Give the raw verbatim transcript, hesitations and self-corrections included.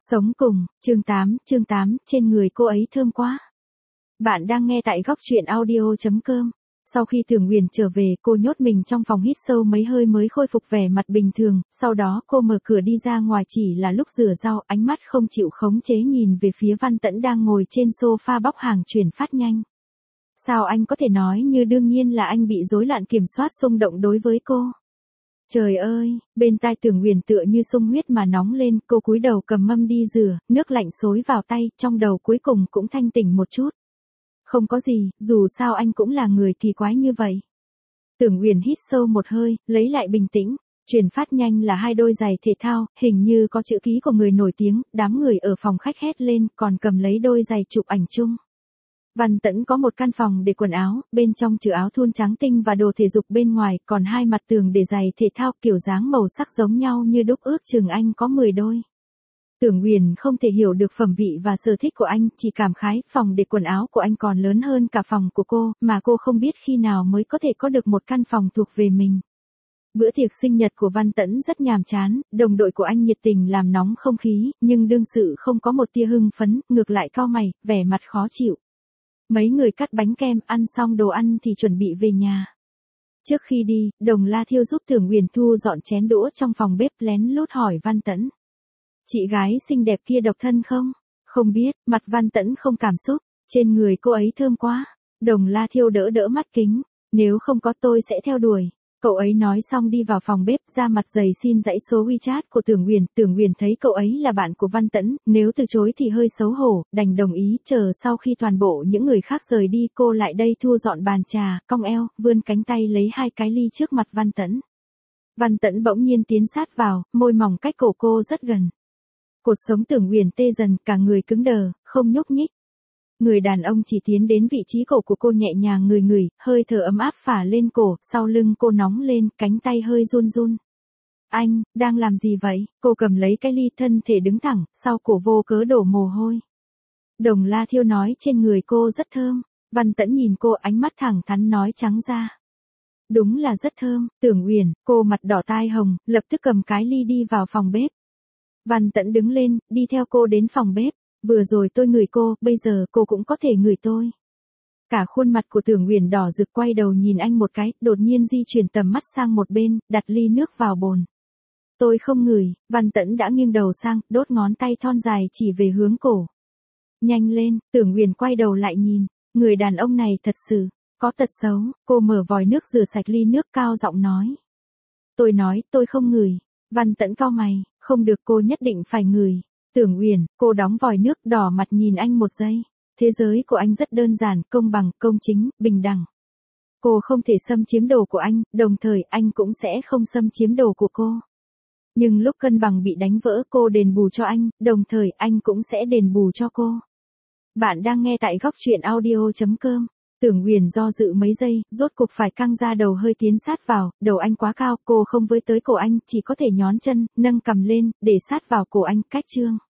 Sống cùng, chương tám, chương tám, trên người cô ấy thơm quá. Bạn đang nghe tại góc truyện audio chấm com. Sau khi Tưởng Huyền trở về, cô nhốt mình trong phòng hít sâu mấy hơi mới khôi phục vẻ mặt bình thường, sau đó cô mở cửa đi ra ngoài chỉ là lúc rửa rau, ánh mắt không chịu khống chế nhìn về phía Văn Tẫn đang ngồi trên sofa bóc hàng chuyển phát nhanh. Sao anh có thể nói như đương nhiên là anh bị rối loạn kiểm soát xung động đối với cô? Trời ơi, bên tai Tưởng Huyền tựa như sung huyết mà nóng lên, cô cúi đầu cầm mâm đi rửa, nước lạnh xối vào tay, trong đầu cuối cùng cũng thanh tỉnh một chút. Không có gì, dù sao anh cũng là người kỳ quái như vậy. Tưởng Huyền hít sâu một hơi, lấy lại bình tĩnh. Chuyển phát nhanh là hai đôi giày thể thao, hình như có chữ ký của người nổi tiếng, đám người ở phòng khách hét lên, còn cầm lấy đôi giày chụp ảnh chung. Văn Tẫn có một căn phòng để quần áo, bên trong trừ áo thun trắng tinh và đồ thể dục bên ngoài, còn hai mặt tường để giày thể thao kiểu dáng màu sắc giống nhau như đúc, ước chừng anh có mười đôi. Tưởng Huyền không thể hiểu được phẩm vị và sở thích của anh, chỉ cảm khái, phòng để quần áo của anh còn lớn hơn cả phòng của cô, mà cô không biết khi nào mới có thể có được một căn phòng thuộc về mình. Bữa tiệc sinh nhật của Văn Tẫn rất nhàm chán, đồng đội của anh nhiệt tình làm nóng không khí, nhưng đương sự không có một tia hưng phấn, ngược lại cau mày, vẻ mặt khó chịu. Mấy người cắt bánh kem, ăn xong đồ ăn thì chuẩn bị về nhà. Trước khi đi, Đồng La Thiêu giúp Tưởng Huyền thu dọn chén đũa trong phòng bếp, lén lút hỏi Văn Tẫn. Chị gái xinh đẹp kia độc thân không? Không biết, mặt Văn Tẫn không cảm xúc, trên người cô ấy thơm quá. Đồng La Thiêu đỡ đỡ mắt kính, nếu không có tôi sẽ theo đuổi. Cậu ấy nói xong đi vào phòng bếp, ra mặt dày xin dãy số WeChat của Tưởng Huyền. Tưởng Huyền thấy cậu ấy là bạn của Văn Tẫn, nếu từ chối thì hơi xấu hổ, đành đồng ý. Chờ sau khi toàn bộ những người khác rời đi, cô lại đây thu dọn bàn trà, cong eo, vươn cánh tay lấy hai cái ly trước mặt Văn Tẫn. Văn Tẫn bỗng nhiên tiến sát vào, môi mỏng cách cổ cô rất gần. Cột sống Tưởng Huyền tê dần, cả người cứng đờ, không nhúc nhích. Người đàn ông chỉ tiến đến vị trí cổ của cô nhẹ nhàng ngửi ngửi, hơi thở ấm áp phả lên cổ, sau lưng cô nóng lên, cánh tay hơi run run. Anh, đang làm gì vậy? Cô cầm lấy cái ly, thân thể đứng thẳng, sau cổ vô cớ đổ mồ hôi. Đồng La Thiêu nói trên người cô rất thơm. Văn Tẫn nhìn cô, ánh mắt thẳng thắn nói trắng ra. Đúng là rất thơm. Tưởng Huyền, cô mặt đỏ tai hồng, lập tức cầm cái ly đi vào phòng bếp. Văn Tẫn đứng lên, đi theo cô đến phòng bếp. Vừa rồi tôi ngửi cô, bây giờ cô cũng có thể ngửi tôi. Cả khuôn mặt của Tưởng Huyền đỏ rực, quay đầu nhìn anh một cái, đột nhiên di chuyển tầm mắt sang một bên, đặt ly nước vào bồn. Tôi không ngửi. Văn Tẫn đã nghiêng đầu sang, đốt ngón tay thon dài chỉ về hướng cổ. Nhanh lên. Tưởng Huyền quay đầu lại nhìn, người đàn ông này thật sự có tật xấu. Cô mở vòi nước rửa sạch ly nước, cao giọng nói. Tôi nói, tôi không ngửi. Văn Tẫn cau mày, không được, cô nhất định phải ngửi. Tưởng Huyền, cô đóng vòi nước, đỏ mặt nhìn anh một giây. Thế giới của anh rất đơn giản, công bằng, công chính, bình đẳng. Cô không thể xâm chiếm đồ của anh, đồng thời anh cũng sẽ không xâm chiếm đồ của cô. Nhưng lúc cân bằng bị đánh vỡ, cô đền bù cho anh, đồng thời anh cũng sẽ đền bù cho cô. Bạn đang nghe tại góc truyện audio chấm com. Tưởng Huyền do dự mấy giây, rốt cục phải căng ra đầu, hơi tiến sát vào, đầu anh quá cao, cô không với tới cổ anh, chỉ có thể nhón chân, nâng cằm lên, để sát vào cổ anh, cách chương.